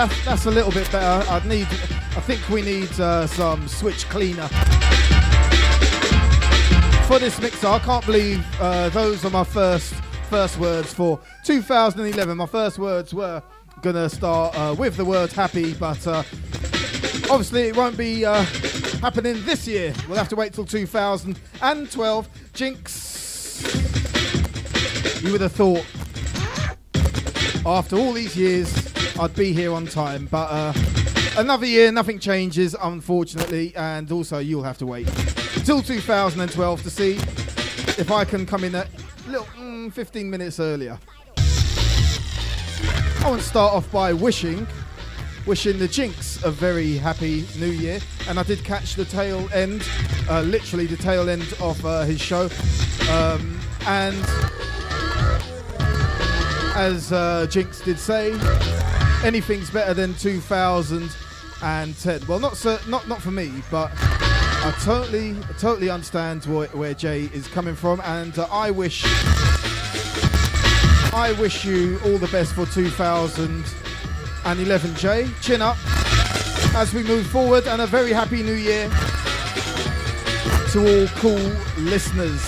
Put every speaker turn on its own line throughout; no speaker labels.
that's a little bit better. I think we need some switch cleaner for this mixer. I can't believe those are my first words for 2011. My first words were gonna start with the word happy, but obviously it won't be happening this year. We'll have to wait till 2012. Jinx, you would have thought after all these years I'd be here on time, but another year, nothing changes, unfortunately, and also you'll have to wait till 2012 to see if I can come in a little 15 minutes earlier. I want to start off by wishing the Jinx a very happy new year, and I did catch the tail end, literally the tail end of his show, and as Jinx did say, anything's better than 2010. Well, not for me, but I totally understand where Jay is coming from, and I wish you all the best for 2011, Jay. Chin up as we move forward, and a very happy new year to all cool listeners.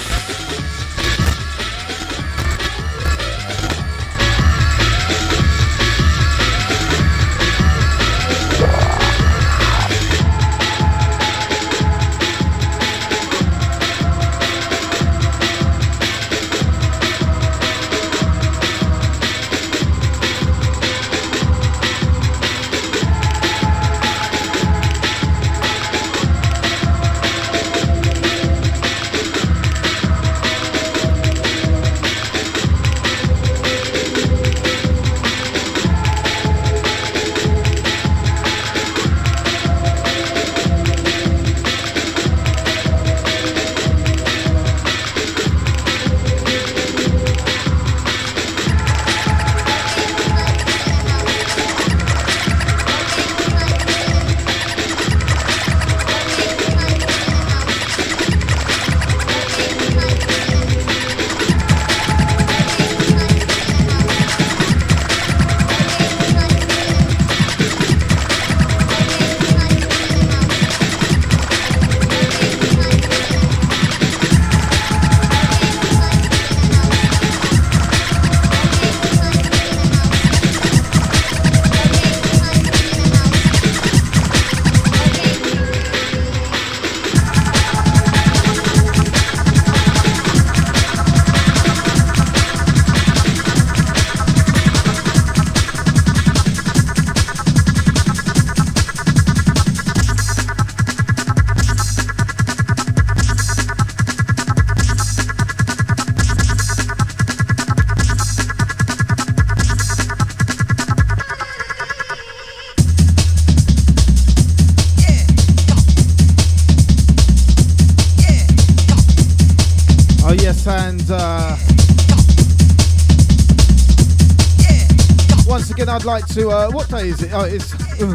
Once again, I'd like to, what day is it? Oh, it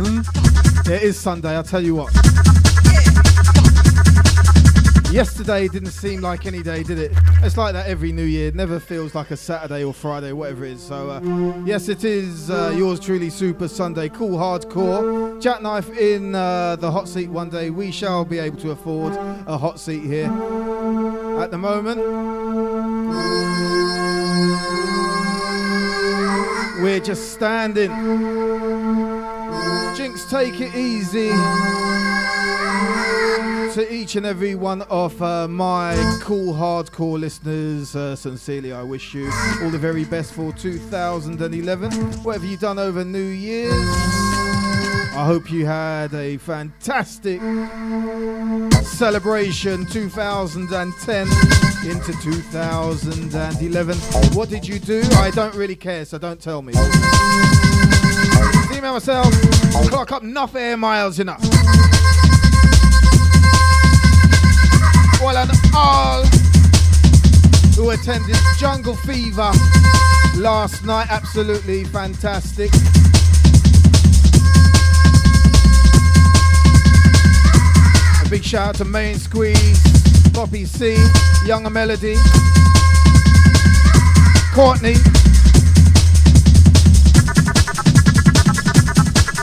is Sunday, I'll tell you what. Yesterday didn't seem like any day, did it? It's like that every new year. It never feels like a Saturday or Friday, whatever it is. So, yes, it is yours truly, Super Sunday, cool hardcore. Jackknife in the hot seat one day. We shall be able to afford a hot seat here. At the moment, we're just standing. Jinx, take it easy. To each and every one of my cool hardcore listeners, sincerely I wish you all the very best for 2011. Whatever you've done over New Year's, I hope you had a fantastic celebration 2010 into 2011. What did you do? I don't really care, so don't tell me. Email myself, clock up enough air miles, you know. Well, and all who attended Jungle Fever last night, absolutely fantastic. A big shout out to Main Squeeze, Poppy C, Younger Melody, Courtney,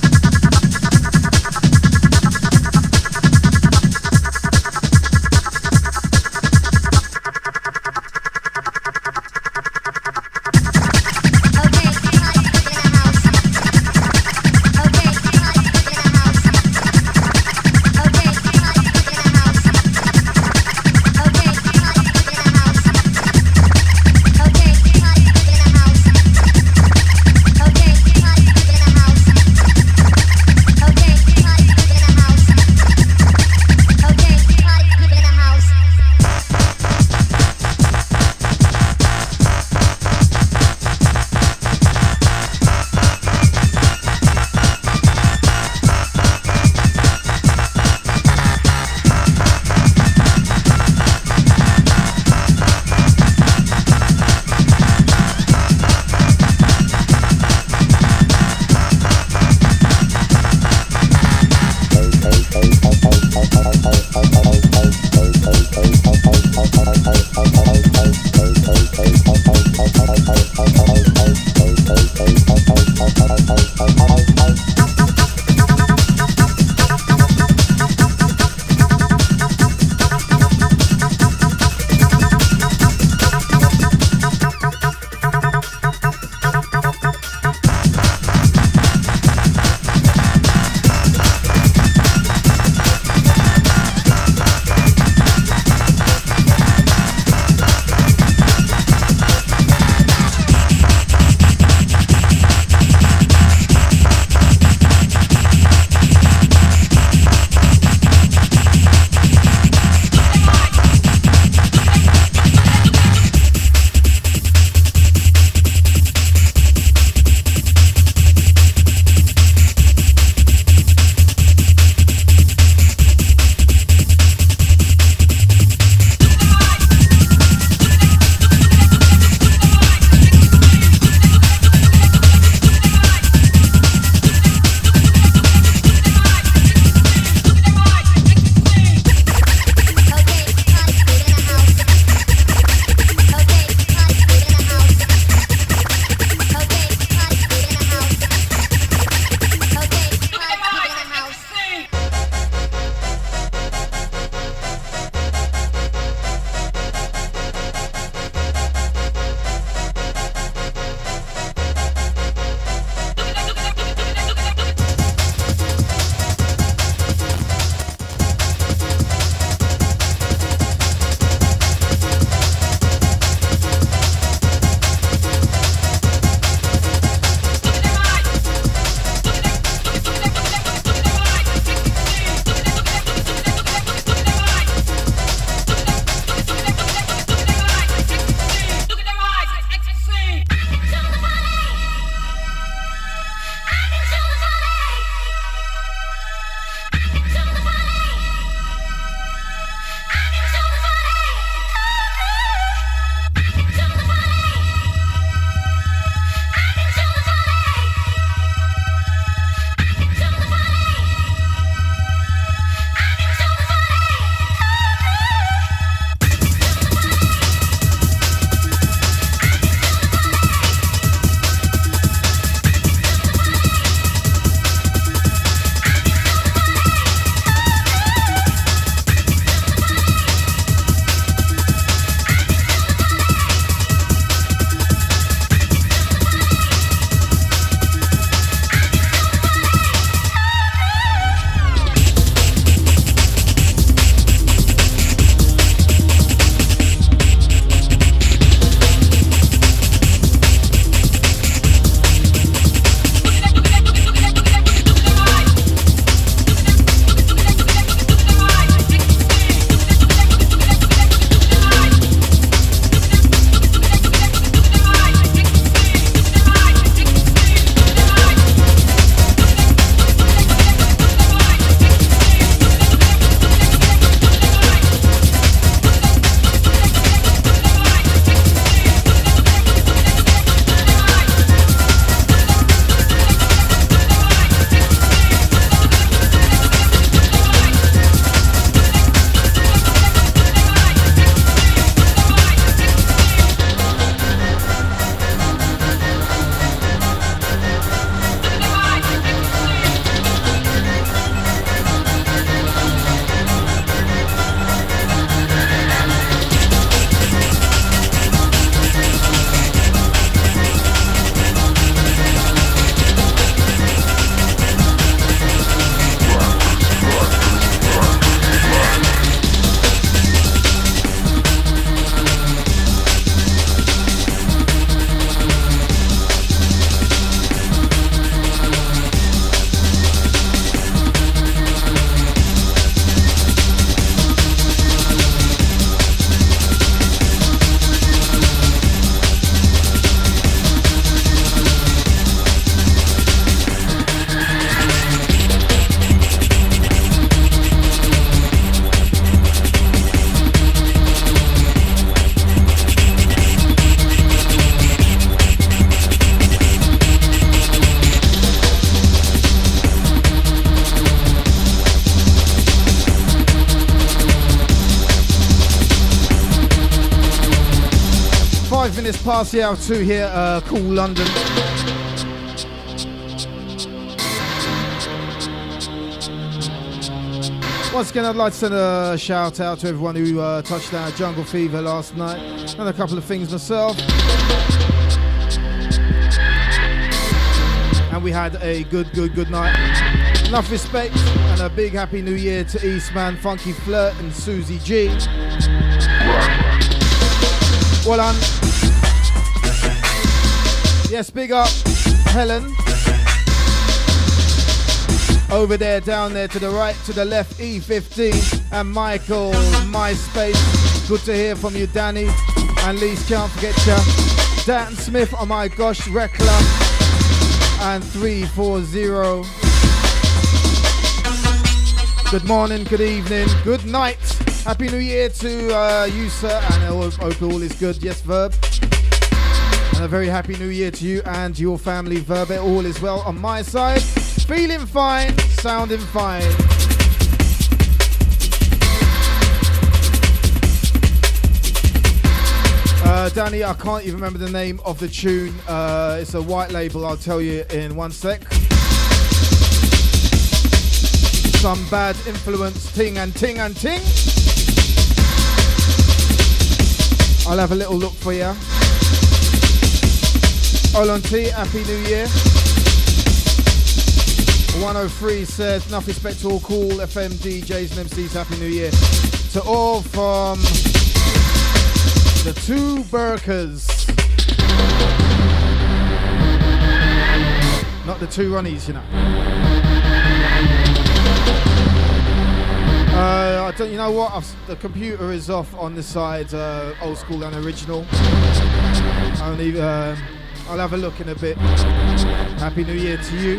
5 minutes past the hour 2 here, Cool London. Once again, I'd like to send a shout out to everyone who touched down at Jungle Fever last night, and a couple of things myself. And we had a good night. Enough respect and a big happy new year to Eastman, Funky Flirt and Susie G. Well done. Yes, big up Helen. Over there, down there, to the right, to the left, E15. And Michael, MySpace. Good to hear from you, Danny. And Lise, can't forget ya. Dan Smith, oh my gosh, Rekla. And 340. Good morning, good evening, good night. Happy New Year to you, sir. And I hope all is good. Yes, Verb. And a very happy New Year to you and your family, Verb. All is well on my side. Feeling fine, sounding fine. Danny, I can't even remember the name of the tune. It's a white label, I'll tell you in one sec. Some bad influence, ting and ting and ting. I'll have a little look for you. Olon T, Happy New Year. 103 says, enough respect to all cool FM DJs and MCs, Happy New Year. To all from the Two Burkers. Not the Two Ronnies, you know. I don't, you know what? The computer is off on this side, old school and original. Only, I'll have a look in a bit. Happy New Year to you.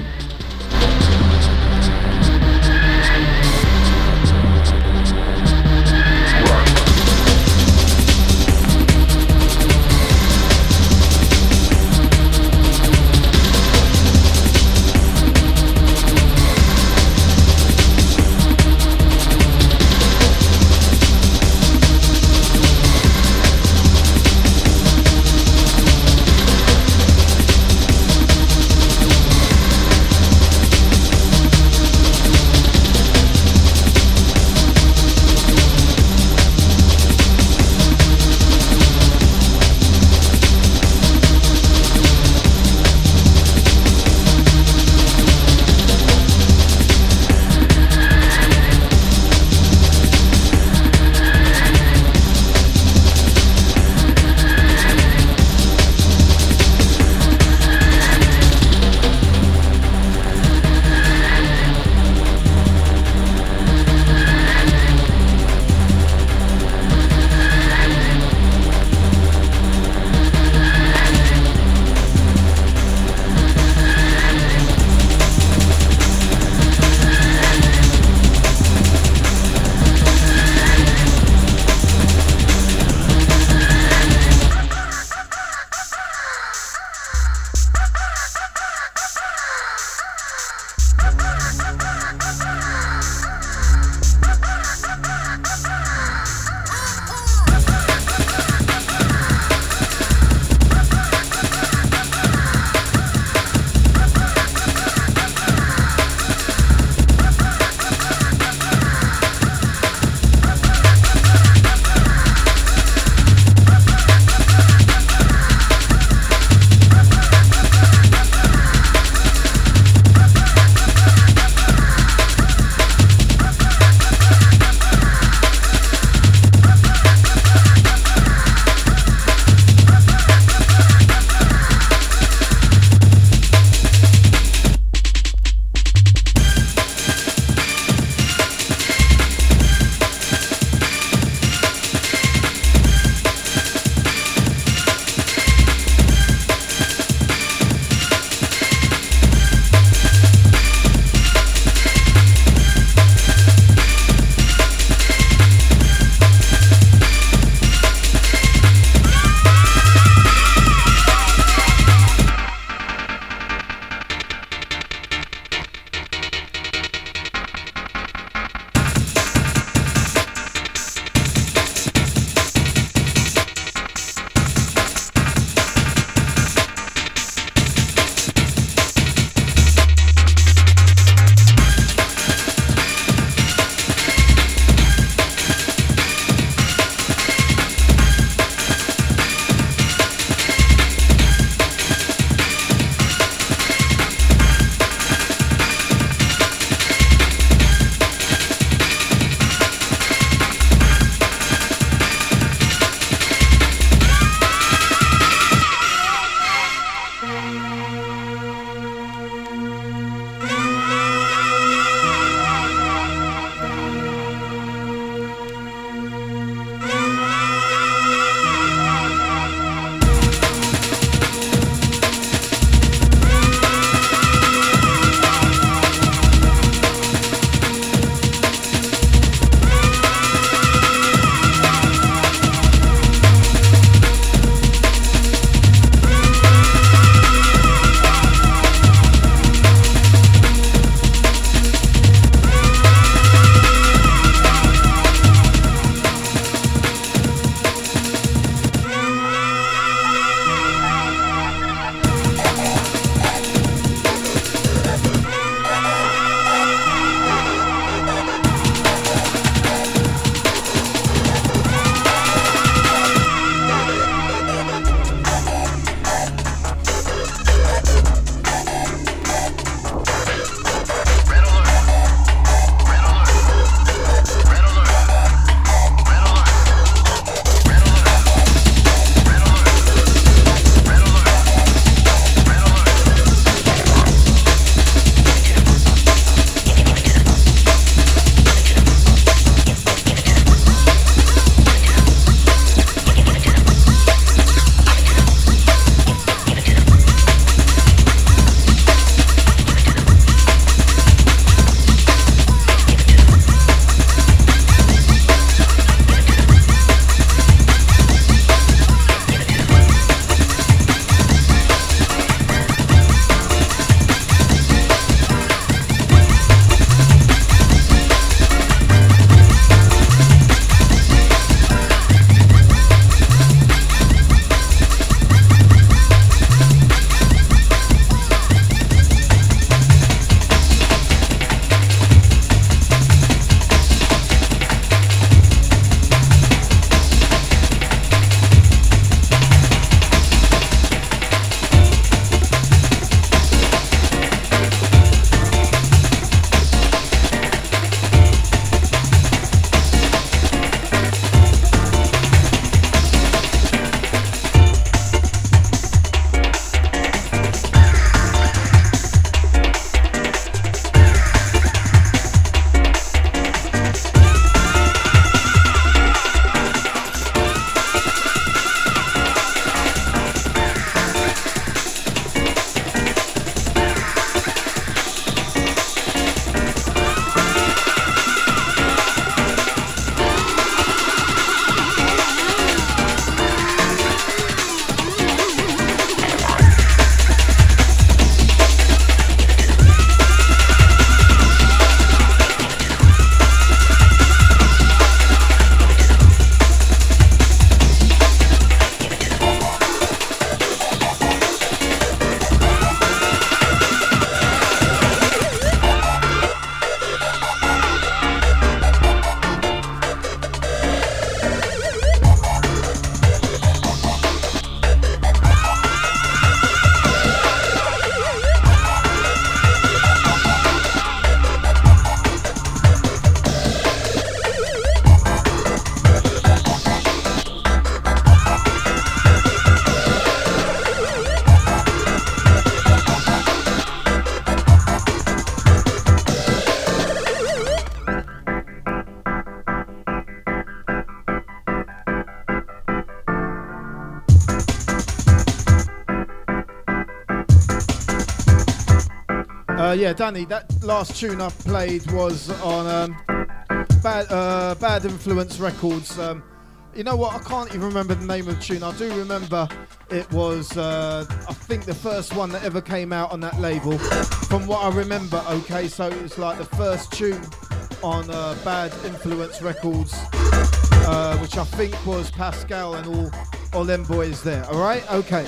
Yeah, Danny, that last tune I played was on Bad Influence Records. You know what? I can't even remember the name of the tune. I do remember it was, I think, the first one that ever came out on that label. From what I remember, okay, so it's like the first tune on Bad Influence Records, which I think was Pascal and all them boys there. All right? Okay.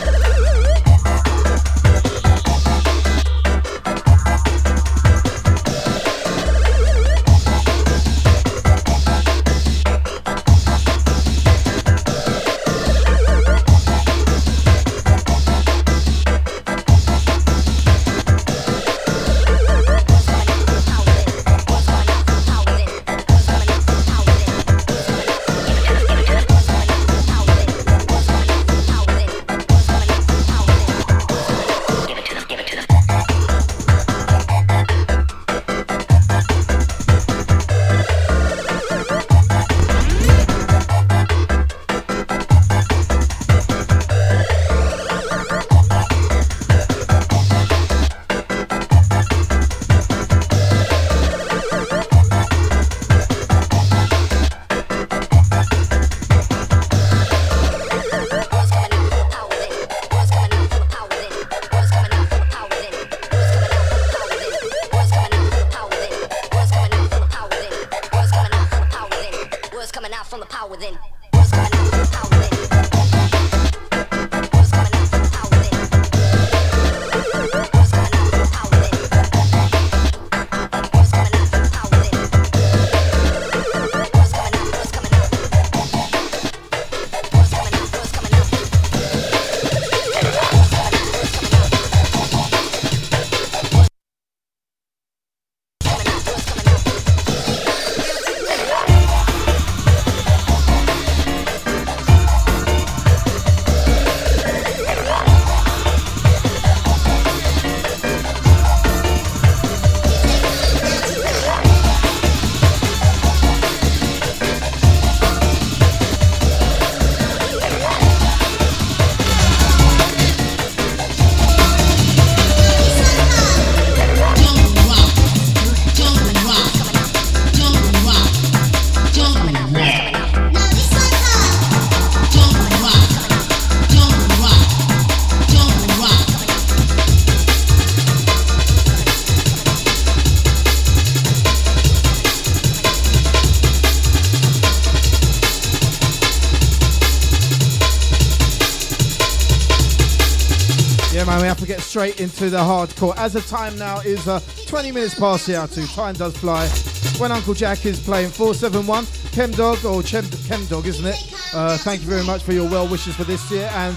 Straight into the hardcore. As the time now is 20 minutes past the hour 2. Time does fly. When Uncle Jack is playing 471, Chemdog, or Chemdog, isn't it? Thank you very much for your well wishes for this year, and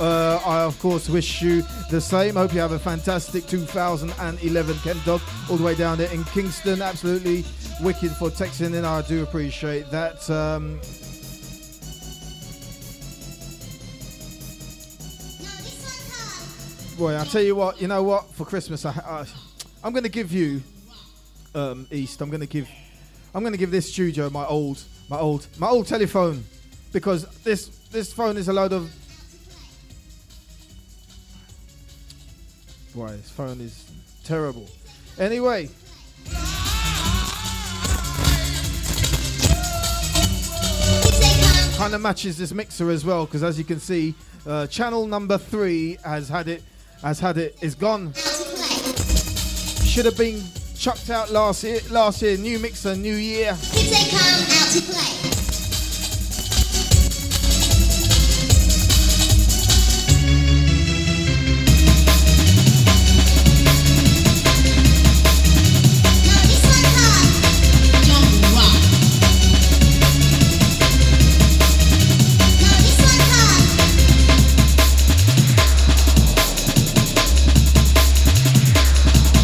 I of course wish you the same. Hope you have a fantastic 2011, Chemdog, all the way down there in Kingston. Absolutely wicked for texting in. I do appreciate that. Boy, I'll tell you what. You know what? For Christmas, I'm going to give you East. I'm going to give this studio my old telephone, because this phone is a load of. Boy, this phone is terrible. Anyway. Kind of matches this mixer as well, because as you can see, channel number 3 is gone. Should have been chucked out last year. New mixer, new year.
Kids, they come out to play.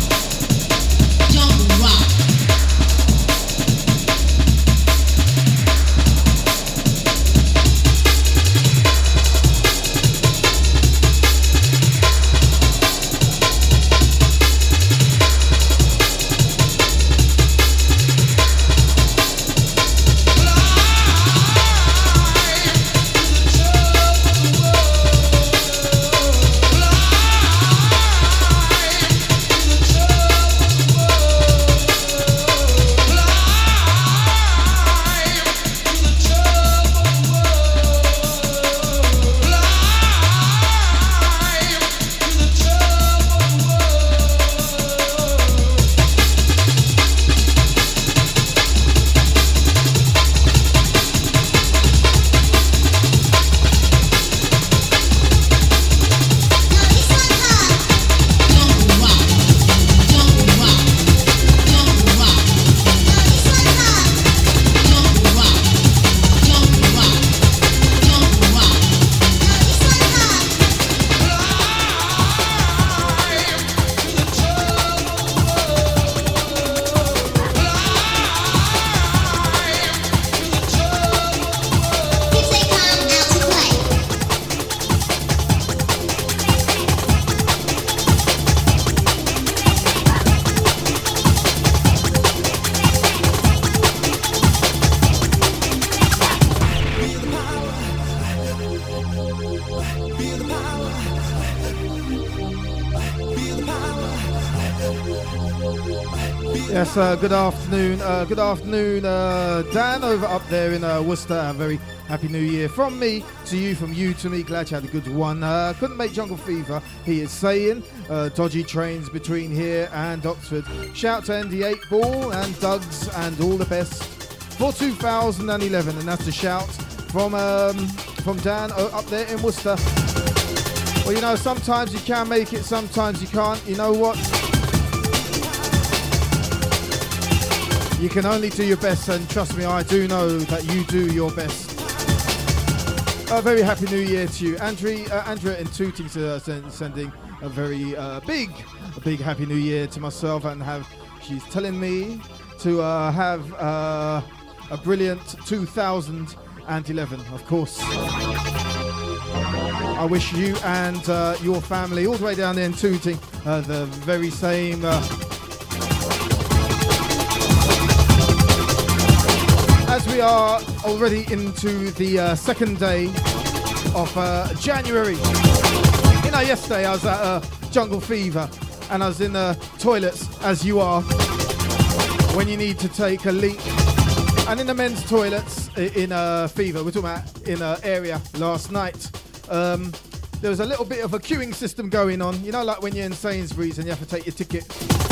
Don't rock.
Yes, good afternoon. Good afternoon, Dan, over up there in Worcester. A very happy new year from me to you, from you to me. Glad you had a good one. Couldn't make Jungle Fever, he is saying. Dodgy trains between here and Oxford. Shout to ND8 Ball and Doug's and all the best for 2011. And that's a shout from Dan up there in Worcester. Well, you know, sometimes you can make it, sometimes you can't. You know what? You can only do your best, and trust me, I do know that you do your best. A very happy new year to you. Andrea in Tooting sending a very big happy new year to myself, and she's telling me to have a brilliant 2011, of course. I wish you and your family all the way down there in Tooting the very same. As we are already into the second day of January. You know, yesterday I was at Jungle Fever and I was in the toilets, as you are, when you need to take a leak. And in the men's toilets in Fever, we're talking about in an area last night, there was a little bit of a queuing system going on. You know, like when you're in Sainsbury's and you have to take your ticket.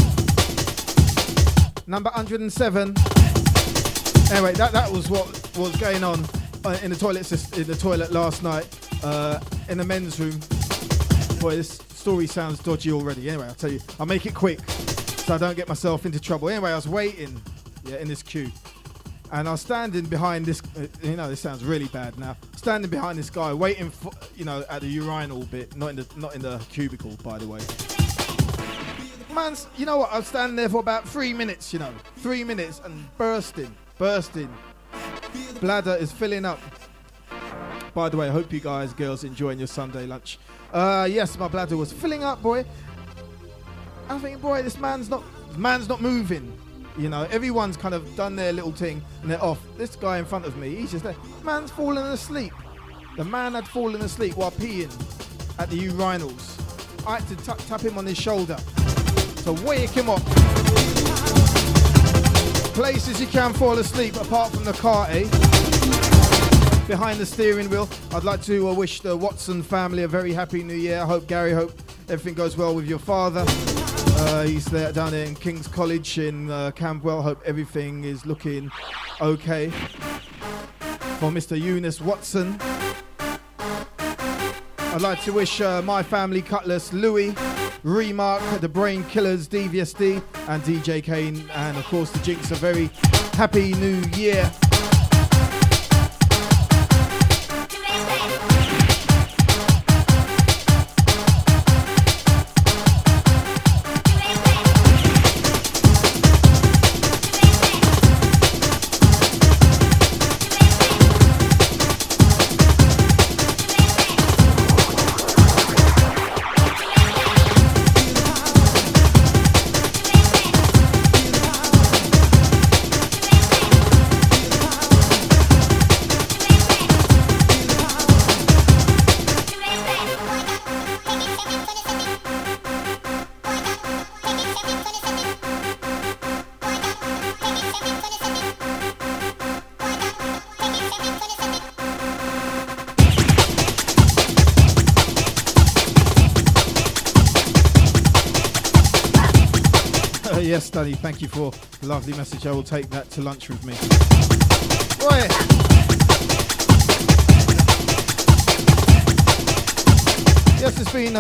Number 107. Anyway, that was what was going on in the toilet last night in the men's room. Boy, this story sounds dodgy already. Anyway, I'll tell you, I'll make it quick so I don't get myself into trouble. Anyway, I was waiting in this queue, and I was standing behind this. You know, this sounds really bad now. Standing behind this guy, waiting for, you know, at the urinal bit, not in the cubicle, by the way. Man, you know what? I was standing there for about 3 minutes. You know, 3 minutes and bursting. Bladder is filling up. By the way, I hope you guys, girls, enjoying your Sunday lunch. Yes, my bladder was filling up, boy. I think, boy, this man's not moving. You know, everyone's kind of done their little thing and they're off. This guy in front of me, he's just there. Man's fallen asleep. The man had fallen asleep while peeing at the urinals. I had to tap him on his shoulder to wake him up. Places you can fall asleep apart from the car, eh? Behind the steering wheel. I'd like to wish the Watson family a very happy new year. Hope everything goes well with your father. He's there down there in King's College in Camberwell. Hope everything is looking okay for Mr. Eunice Watson. I'd like to wish my family Cutlass, Louis, Remark, the Brain Killers, DVSD, and DJ Kane, and of course the Jinx, a very happy new year. Yes, Danny, thank you for the lovely message. I will take that to lunch with me. Right. Yes, it's been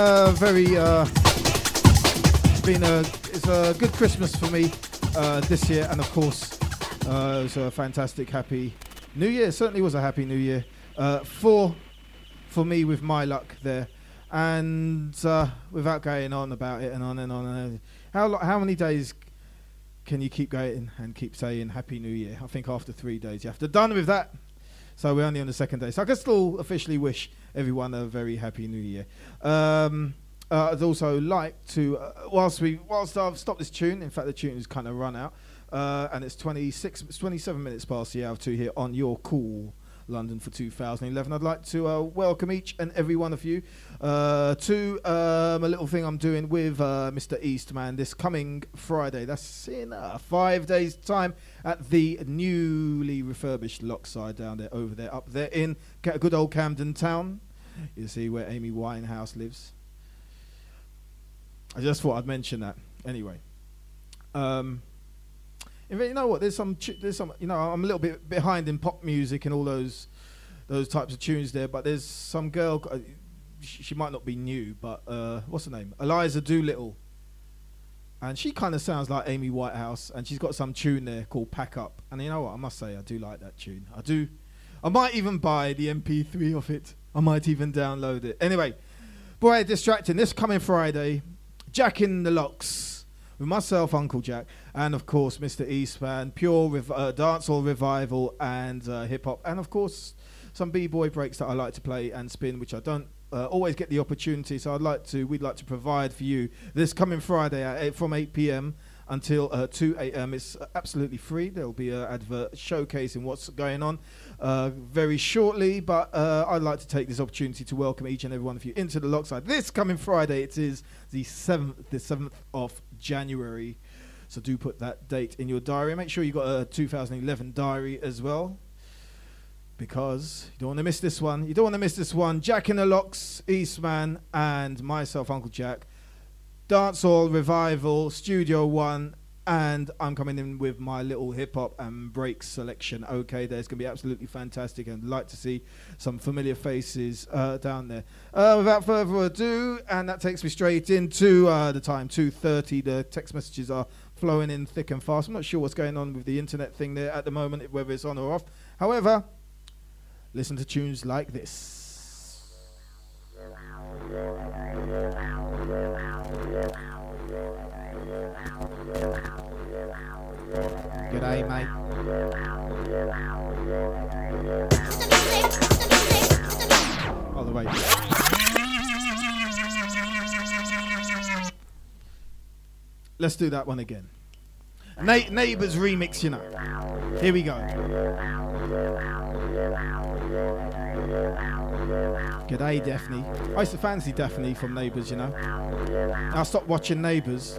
it's a good Christmas for me this year, and of course it was a fantastic happy New Year. It certainly was a happy New Year for me with my luck there, and without going on about it and on and on and on. How many days can you keep going and keep saying Happy New Year? I think after 3 days you have to done with that. So we're only on the second day. So I can still officially wish everyone a very happy New Year. I'd also like to, whilst I've stopped this tune, in fact the tune has kind of run out, and it's 27 minutes past the hour 2 here on your cool London for 2011. I'd like to welcome each and every one of you to a little thing I'm doing with Mr. Eastman this coming Friday. That's in 5 days' time at the newly refurbished Lockside down there, over there, up there in good old Camden Town. You see where Amy Winehouse lives. I just thought I'd mention that. Anyway. You know what? There's some. You know, I'm a little bit behind in pop music and all those types of tunes there. But there's some girl. She might not be new, but what's her name? Eliza Doolittle. And she kind of sounds like Amy Winehouse, and she's got some tune there called "Pack Up." And you know what? I must say, I do like that tune. I do. I might even buy the MP3 of it. I might even download it. Anyway, boy, distracting. This coming Friday, Jack in the Locks. With myself, Uncle Jack, and of course Mr. Eastman, pure dancehall revival and hip-hop, and of course some b-boy breaks that I like to play and spin, which I don't always get the opportunity, so we'd like to provide for you this coming Friday from 8 p.m. until 2 a.m. It's absolutely free. There'll be an advert showcasing what's going on very shortly, but I'd like to take this opportunity to welcome each and every one of you into the Lockside. This coming Friday, it is the 7th of January, so do put that date in your diary. Make sure you got a 2011 diary as well, because you don't want to miss this one. You don't want to miss this one. Jack in the Locks, Eastman, and myself, Uncle Jack. Dancehall Revival, Studio One, and I'm coming in with my little hip-hop and break selection. Okay, there's going to be absolutely fantastic, and I'd like to see some familiar faces down there. Without further ado, and that takes me straight into the time, 2:30. The text messages are flowing in thick and fast. I'm not sure what's going on with the internet thing there at the moment, whether it's on or off. However, listen to tunes like this. G'day, mate. All the way. Let's do that one again. Neighbours remix, you know. Here we go. G'day, Daphne. I used to fancy Daphne from Neighbours, you know. I stopped watching Neighbours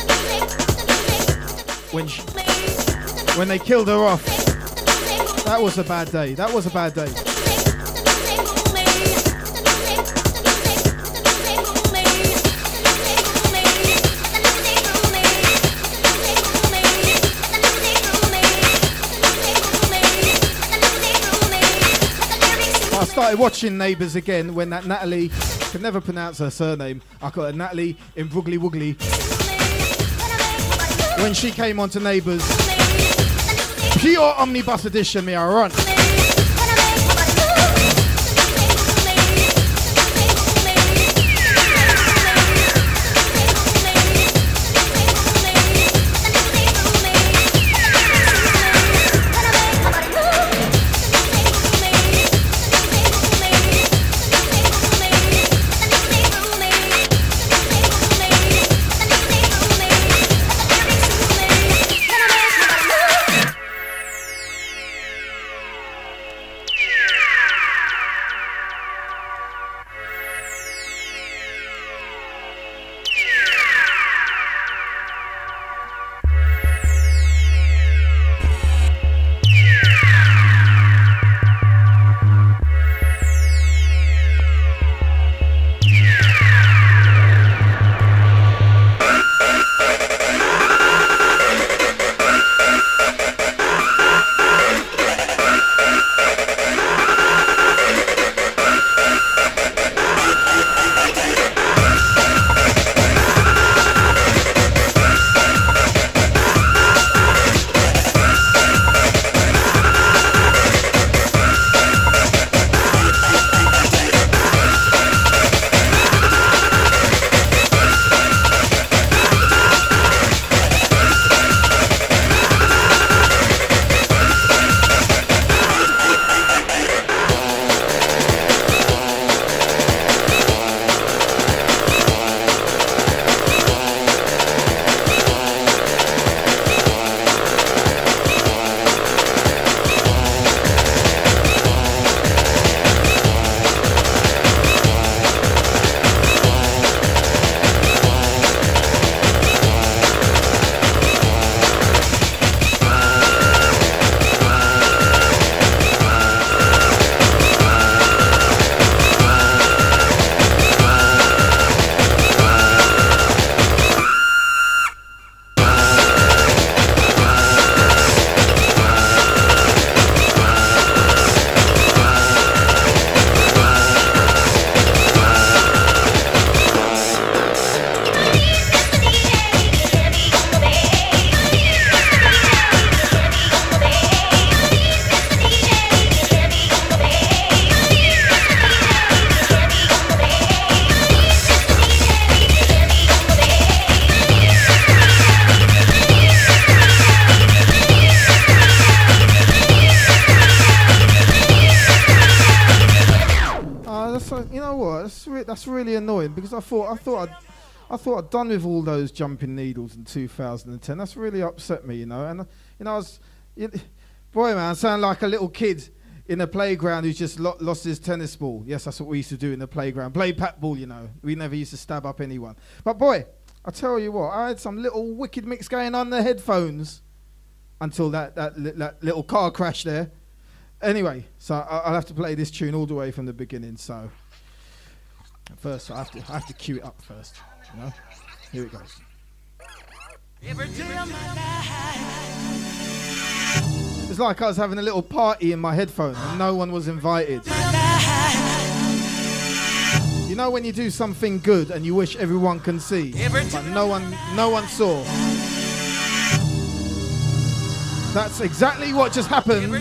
when they killed her off. That was a bad day. That was a bad day. I started watching Neighbours again when that Natalie, could never pronounce her surname, I call her Natalie in Broogly Woogly. When she came onto Neighbours, pure omnibus edition, me I run. that's you know what? That's really annoying because I thought I'd done with all those jumping needles in 2010. That's really upset me, you know. And boy, man, I sound like a little kid in a playground who's just lost his tennis ball. Yes, that's what we used to do in the playground. Play pat ball, you know. We never used to stab up anyone. But boy, I tell you what, I had some little wicked mix going on the headphones until that little car crash there. Anyway, so I'll have to play this tune all the way from the beginning. So first, I have to cue it up first. You know, here it goes. It's like I was having a little party in my headphone and no one was invited. You know when you do something good and you wish everyone can see, but no one saw. That's exactly what just happened.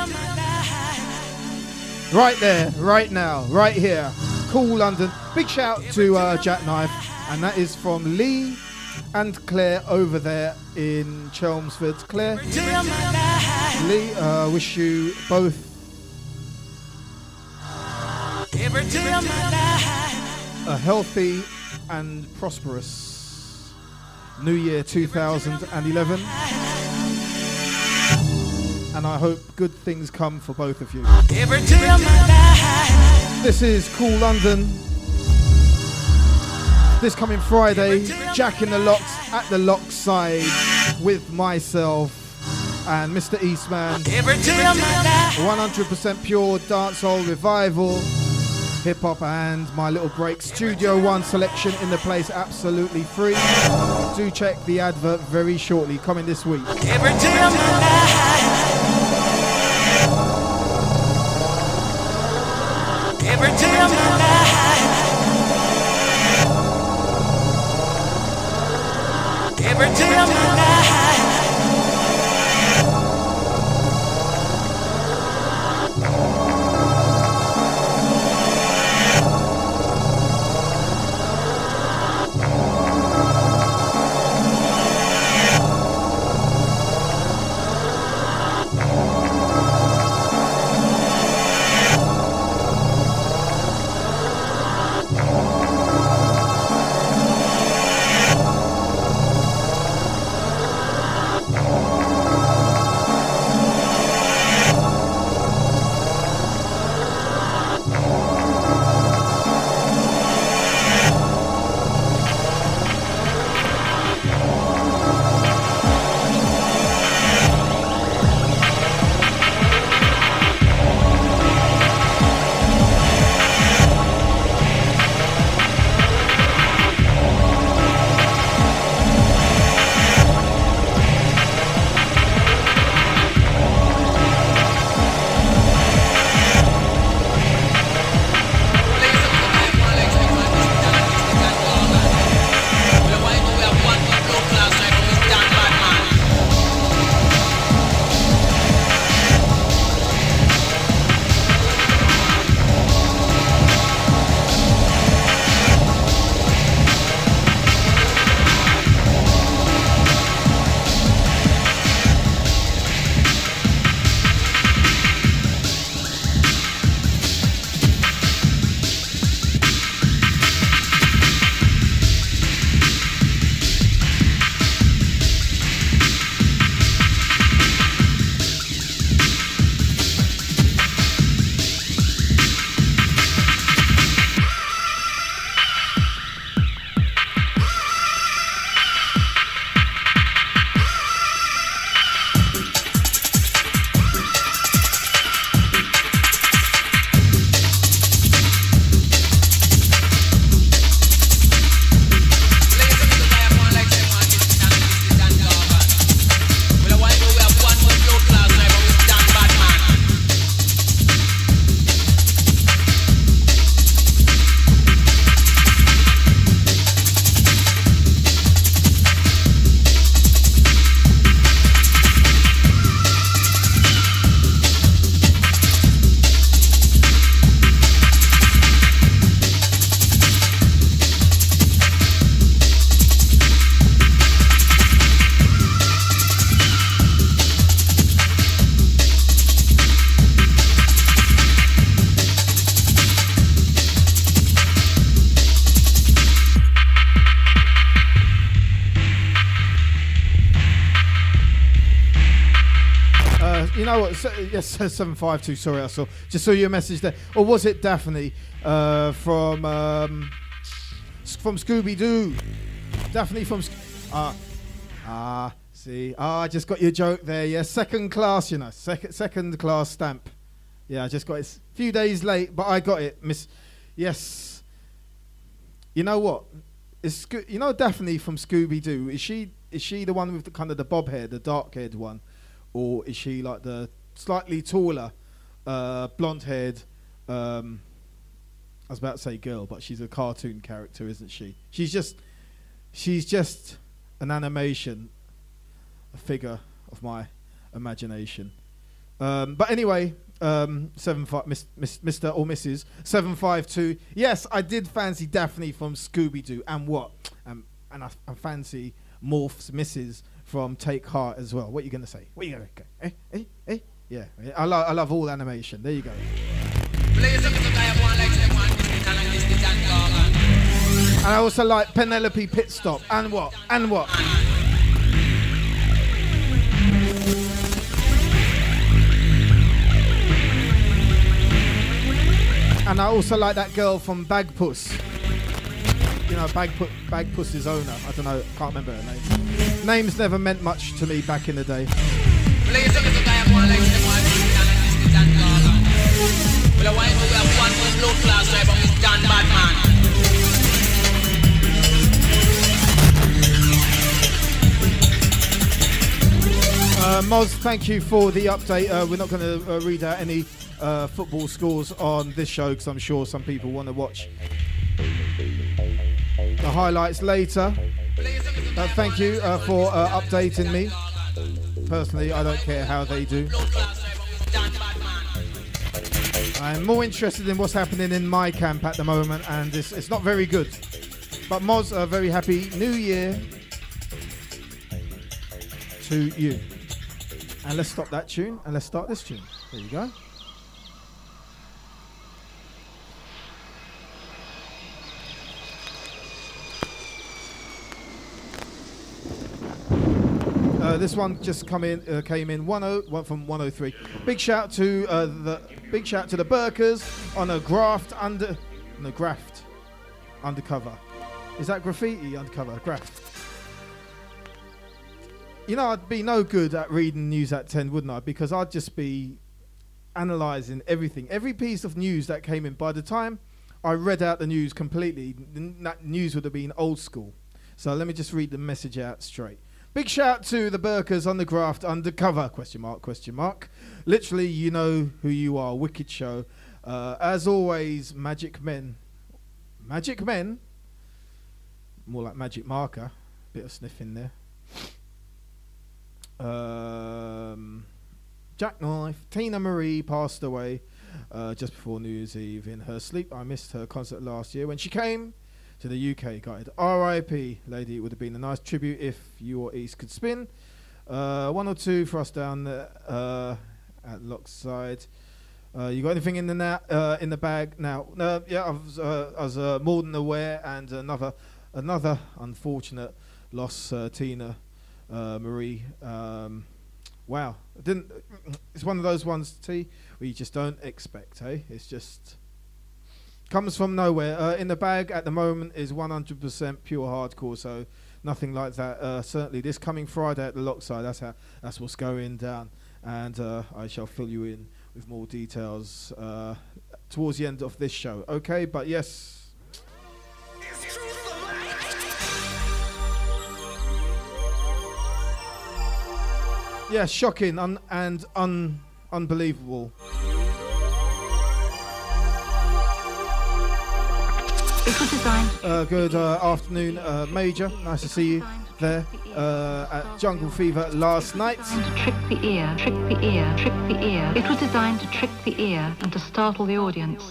Right there, right now, right here. Cool London. Big shout to Jackknife, and that is from Lee and Claire over there in Chelmsford. Claire, Lee, wish you both a healthy and prosperous New Year 2011. And I hope good things come for both of you. This is Cool London. This coming Friday, Jack in the Locks at the Lock side with myself and Mr. Eastman. 100% pure dancehall revival, hip hop and my little break. Studio One selection in the place, absolutely free. Do check the advert very shortly, coming this week.
Every day of my life. Every day of my life. Every day of my life.
You know what? Yes, 752. Sorry, I just saw your message there. Or was it Daphne from Scooby Doo? Daphne from. See. I just got your joke there. Yeah, second class. You know, second class stamp. Yeah, I just got it. A few days late, but I got it, Miss. Yes. You know what? You know Daphne from Scooby Doo. Is she the one with the kind of the bob hair, the dark haired one? Or is she like the slightly taller, blonde-haired? I was about to say girl, but she's a cartoon character, isn't she? She's just an animation, a figure of my imagination. But anyway, Mr. or Mrs. 752. Yes, I did fancy Daphne from Scooby Doo, and what? And I fancy Morph's Mrs. from Take Heart as well. What are you going to say? What are you going to go? Yeah, I love all animation. There you go. And I also like Penelope Pitstop. And what? And what? And I also like that girl from Bagpuss. You know, Bagpuss's owner. I don't know, can't remember her name. Names never meant much to me back in the day. Moz, thank you for the update. We're not going to read out any football scores on this show because I'm sure some people want to watch the highlights later. Thank you for updating me. Personally, I don't care how they do. I'm more interested in what's happening in my camp at the moment, and it's not very good. But Moz, a very happy New Year to you. And let's stop that tune and let's start this tune. There you go. This one just came in 101 from 103. Big shout to the Burkers on a graft undercover. Is that graffiti undercover? Graft. You know, I'd be no good at reading news at 10, wouldn't I? Because I'd just be analysing everything, every piece of news that came in. By the time I read out the news completely, that news would have been old school. So let me just read the message out straight. Big shout to the Burkers on the graft undercover, ? Literally, you know who you are, wicked show. As always, magic men. Magic men? More like magic marker. Bit of sniff in there. Jackknife. Tina Marie passed away just before New Year's Eve in her sleep. I missed her concert last year when she came to the UK guide. R.I.P. lady. It would have been a nice tribute if you or East could spin. 1 or 2 for us down there at Lockside. You got anything in the bag now? Yeah, I was more than aware, and another unfortunate loss, Tina Marie. Wow, it's one of those ones, T, where you just don't expect, hey? It's just comes from nowhere. In the bag at the moment is 100% pure hardcore, so nothing like that. Certainly this coming Friday at the Lockside, that's what's going down, and I shall fill you in with more details towards the end of this show. Okay, but yes. Yeah, shocking and unbelievable.
It was designed.
Good afternoon, Major. Nice to see you there at Jungle Fever last night.
To trick the ear, trick the ear, trick the ear. It was designed to trick the ear and to startle the audience.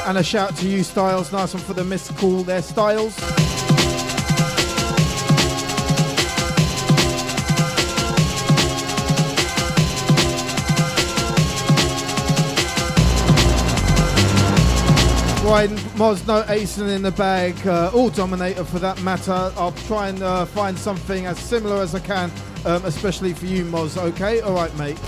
And a shout to you, Styles. Nice one for the missed call there, Styles. Right, Moz, no acing in the bag, all Dominator for that matter. I'll try and find something as similar as I can, especially for you, Moz, okay? Alright, mate.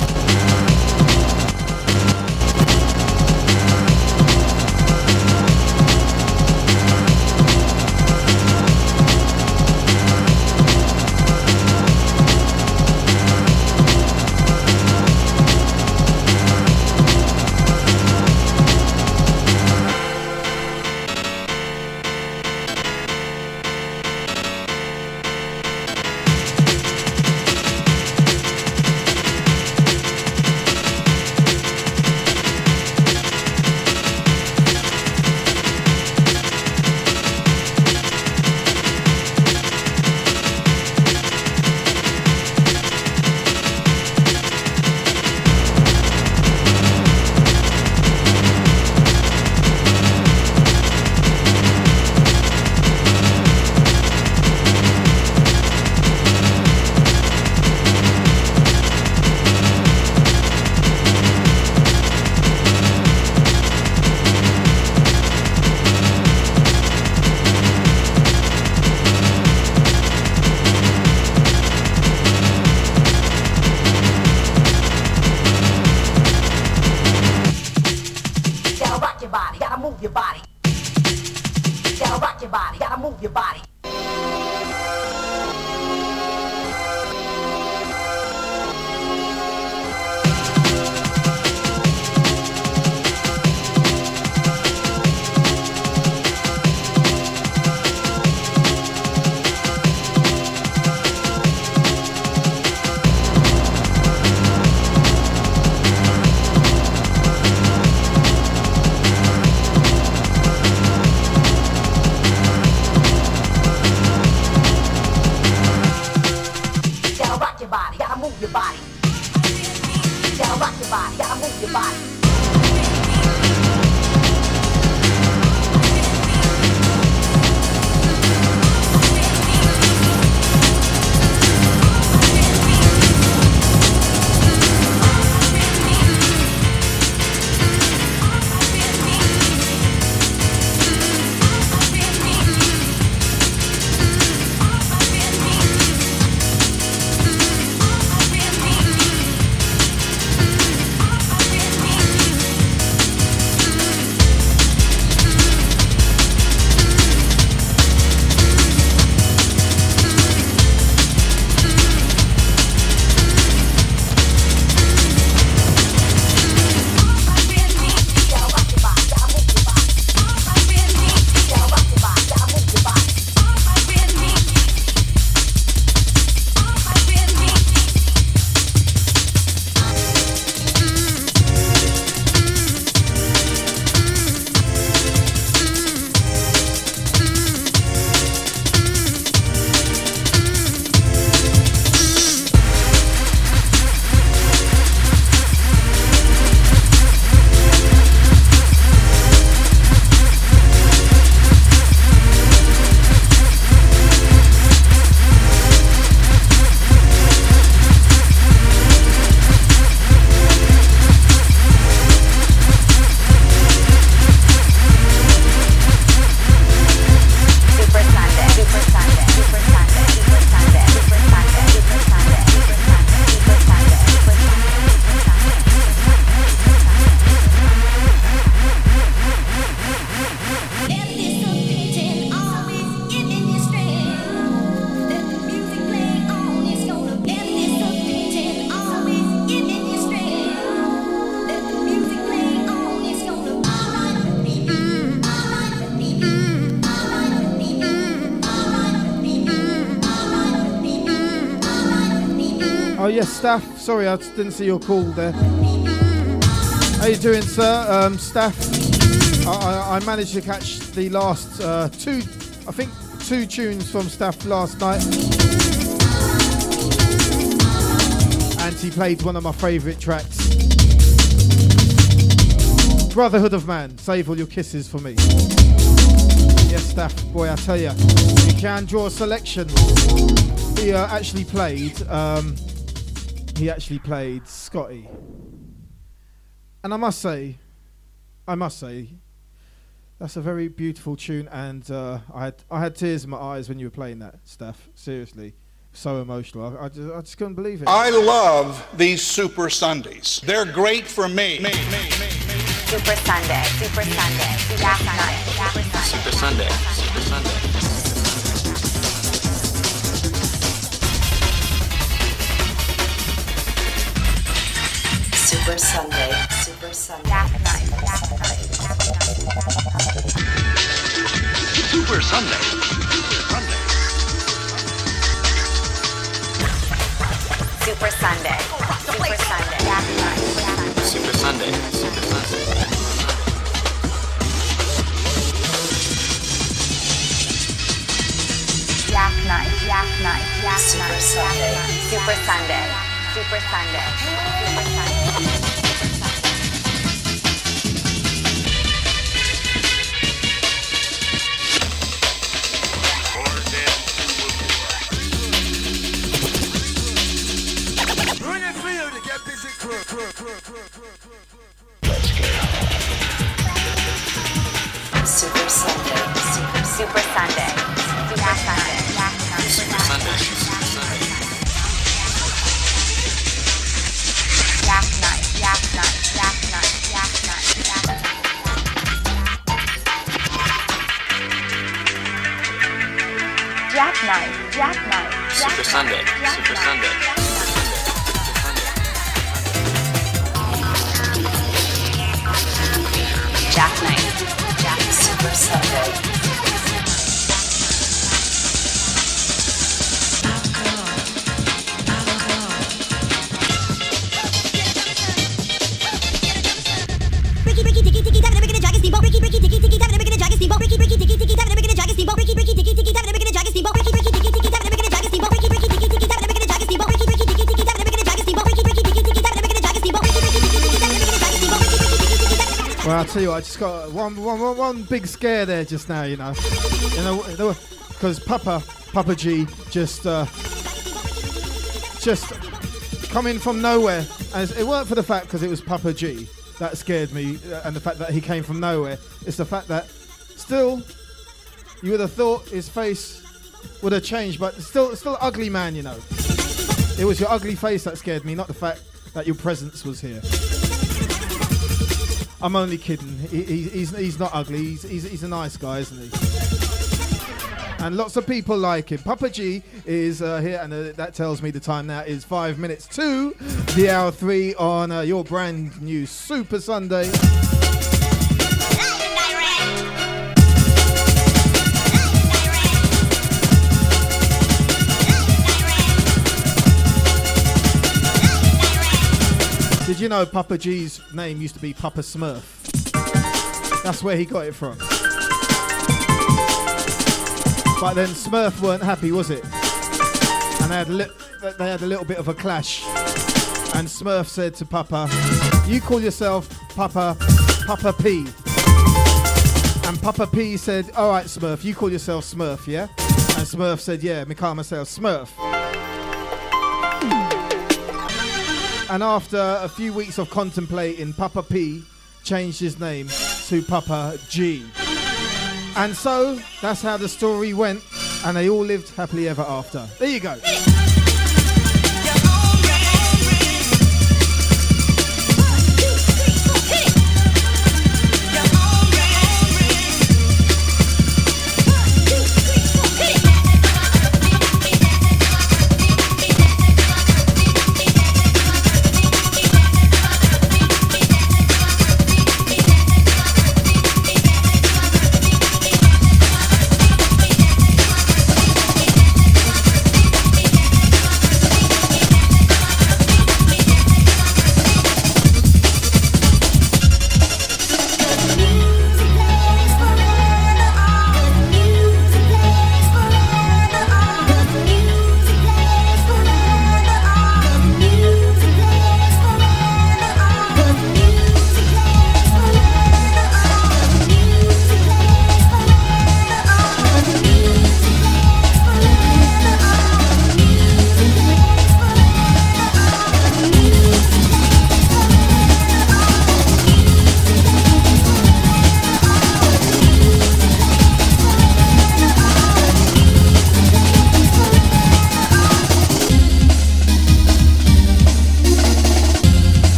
Oh yes, Staff. Sorry, I didn't see your call there. How you doing, sir? Staff. I managed to catch the last two tunes from Staff last night. And he played one of my favourite tracks. Brotherhood of Man, save all your kisses for me. Yes, Staff, boy, I tell you, you can draw a selection. He actually played Scotty. And I must say, that's a very beautiful tune, and I had tears in my eyes when you were playing that, Steph. Seriously, so emotional. I just couldn't believe it.
I love these Super Sundays. They're great for me.
Super Sunday, Super Sunday, Jack Night,
Super Sunday, Super Sunday.
Super Sunday, Super Sunday, Jack Night, Jack Night,
Super Sunday,
Super Sunday, Super Sunday, Jack Night,
Super Sunday, Super Sunday.
Jack Night, Jack Night, Jack Night, Super Sunday, Super Sunday, Super Sunday. Super Sunday, Super Sunday, Jack Sunday, Jack Night,
Super Sunday, Super Sunday.
Jack Night, Jack Night, Jack Night, Jack Night, Jack Night. Jack Night, Jack Night,
Super Sunday, Super Sunday.
Jack Night, Jack Super Sunday.
Well, I'll tell you what, I just got one big scare there just now, you know, because Papa G just coming from nowhere, and it weren't for the fact because it was Papa G that scared me, and the fact that he came from nowhere. It's the fact that still you would have thought his face would have changed, but still ugly man, you know. It was your ugly face that scared me, not the fact that your presence was here. I'm only kidding. He's not ugly. He's a nice guy, isn't he? And lots of people like him. Papa G is here, and that tells me the time now is 5 minutes to the hour 3 on your brand new Super Sunday. Did you know Papa G's name used to be Papa Smurf? That's where he got it from. But then Smurf weren't happy, was it? And they had a little bit of a clash. And Smurf said to Papa, "You call yourself Papa P." And Papa P said, "All right, Smurf, you call yourself Smurf, yeah?" And Smurf said, "Yeah, me call myself Smurf." And after a few weeks of contemplating, Papa P changed his name to Papa G. And so, that's how the story went, and they all lived happily ever after. There you go.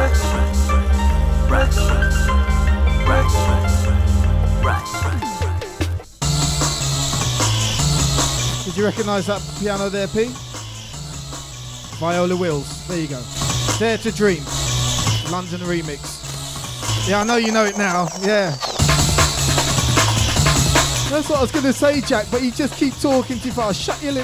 Did you recognise that piano there, P? Viola Wills. There you go. Dare to Dream. London remix. Yeah, I know you know it now. Yeah. That's what I was going to say, Jack, but you just keep talking too fast. Shut your lip.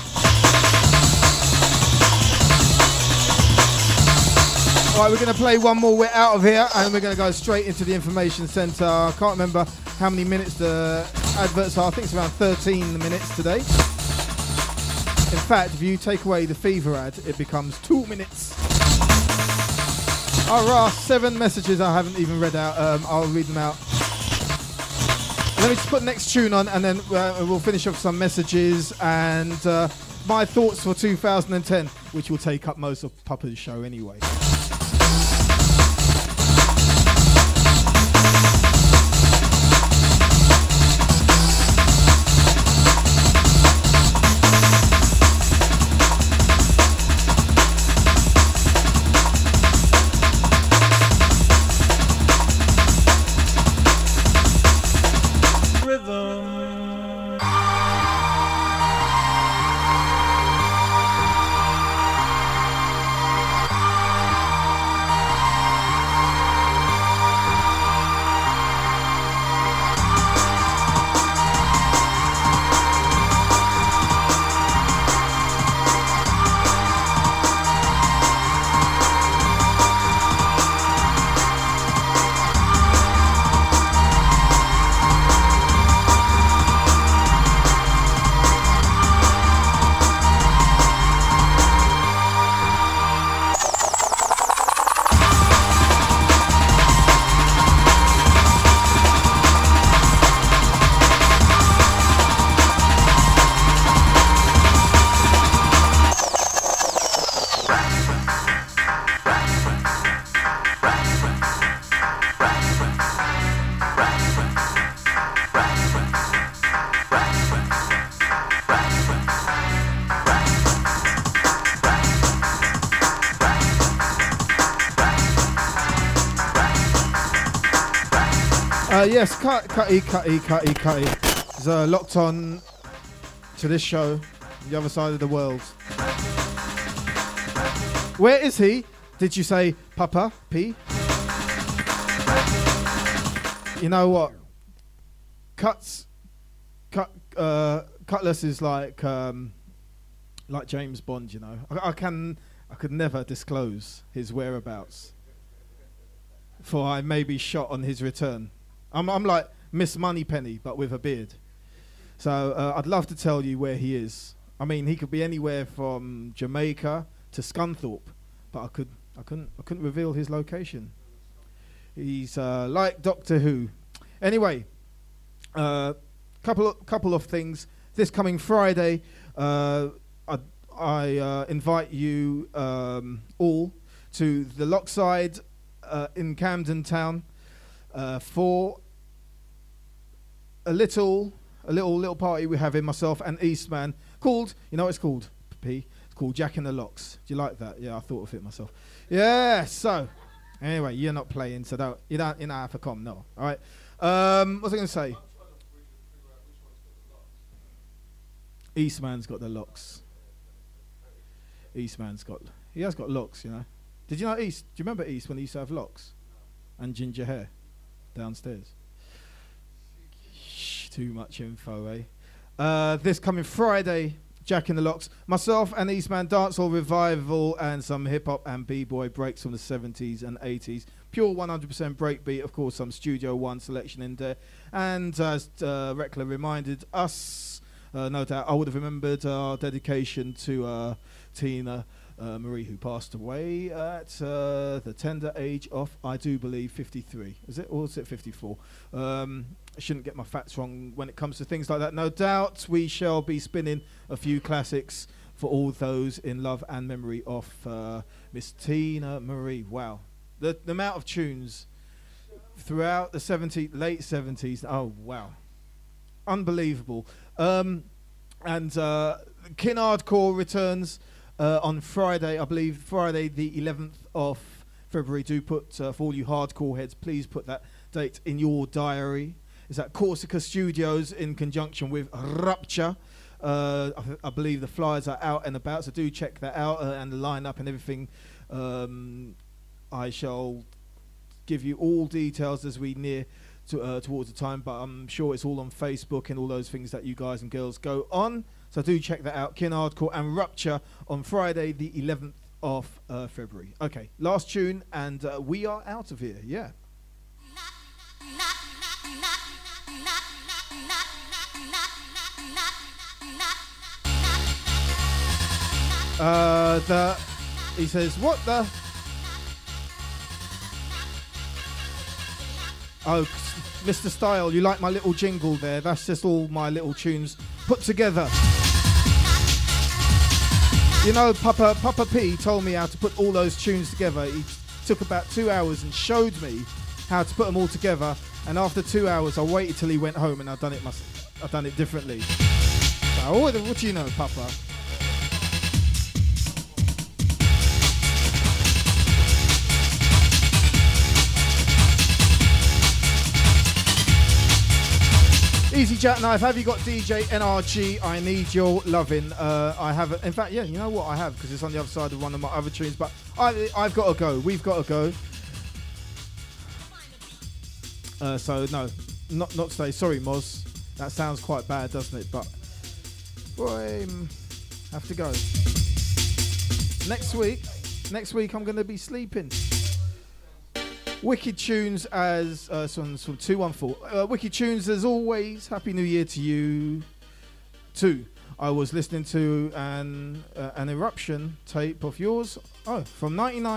Alright, we're going to play one more. We're out of here and we're going to go straight into the information centre. I can't remember how many minutes the adverts are. I think it's around 13 minutes today. In fact, if you take away the Fever ad, it becomes 2 minutes. Alright, 7 messages I haven't even read out. I'll read them out. Let me just put the next tune on and then we'll finish off some messages and my thoughts for 2010, which will take up most of Papa's show anyway. Yes, Cutty. He's locked on to this show, the other side of the world. Where is he? Did you say Papa P? You know what? Cutlass is like James Bond. You know, I could never disclose his whereabouts, for I may be shot on his return. I'm like Miss Moneypenny, but with a beard. So I'd love to tell you where he is. I mean, he could be anywhere from Jamaica to Scunthorpe, but I couldn't reveal his location. He's like Doctor Who. Anyway, couple of things. This coming Friday, I invite you all to the Lockside in Camden Town for a little party we're having, myself and Eastman, called, you know what it's called, P? It's called Jack in the Locks. Do you like that? Yeah, I thought of it myself. Yeah, so anyway, you're not playing, so you don't have to come, no. All right. What was I going to say? Eastman's got the locks. He has got locks, you know. Did you know East? Do you remember East when he used to have locks and ginger hair downstairs? Shh, too much info, eh? This coming Friday, Jack in the Locks, myself and Eastman dancehall revival and some hip hop and b-boy breaks from the 70s and 80s. Pure 100% breakbeat, of course, some Studio One selection in there. And as Rekla reminded us, no doubt I would have remembered our dedication to Tina Marie, who passed away at the tender age of, I do believe, 53. Is it? Or is it 54? I shouldn't get my facts wrong when it comes to things like that. No doubt we shall be spinning a few classics for all those in love and memory of Miss Tina Marie. Wow. The amount of tunes throughout the late 70s. Oh, wow. Unbelievable. And Kinnard Core returns on Friday, I believe, Friday the 11th of February. Do put, for all you hardcore heads, please put that date in your diary. It's at Corsica Studios in conjunction with Rupture. I believe the flyers are out and about, so do check that out and the lineup and everything. I shall give you all details as we near towards the time, but I'm sure it's all on Facebook and all those things that you guys and girls go on. So do check that out. Kin Hardcore and Rupture on Friday, the 11th of February. Okay, last tune, and we are out of here. Yeah. He says, what the? Oh, Mr. Style, you like my little jingle there? That's just all my little tunes put together. You know, Papa P told me how to put all those tunes together. He took about 2 hours and showed me how to put them all together. And after 2 hours, I waited till he went home and I've done it differently. So, what do you know, Papa? Easy Jackknife, have you got DJ NRG? I need your loving. I have, in fact, yeah, you know what I have, because it's on the other side of one of my other tunes, but I've got to go. We've got to go. So no, not today. Sorry, Moz. That sounds quite bad, doesn't it? But boy, have to go. Next week I'm going to be sleeping. Wicked Tunes as songs from 214. Wicked Tunes as always. Happy New Year to you too. I was listening to an Eruption tape of yours. Oh, from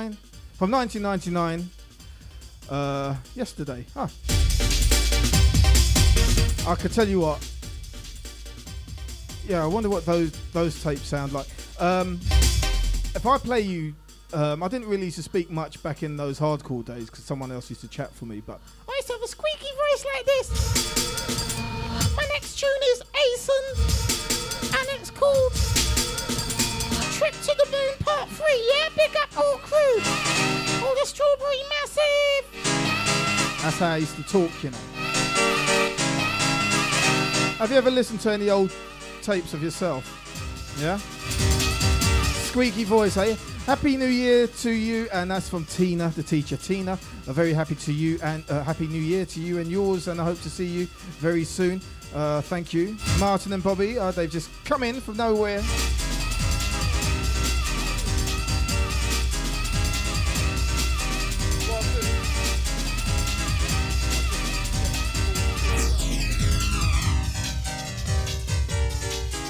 1999. Yesterday. Huh. I could tell you what. Yeah, I wonder what those tapes sound like. If I play you. I didn't really used to speak much back in those hardcore days because someone else used to chat for me, but I used to have a squeaky voice like this. My next tune is Asen, and it's called Trip to the Moon Part 3, yeah? Big up all crew. All the Strawberry Massive. That's how I used to talk, you know. Have you ever listened to any old tapes of yourself? Yeah? Squeaky voice, eh? Happy New Year to you, and that's from Tina, the teacher. Tina, a very happy to you, and Happy New Year to you and yours, and I hope to see you very soon. Thank you. Martin and Bobby, they've just come in from nowhere.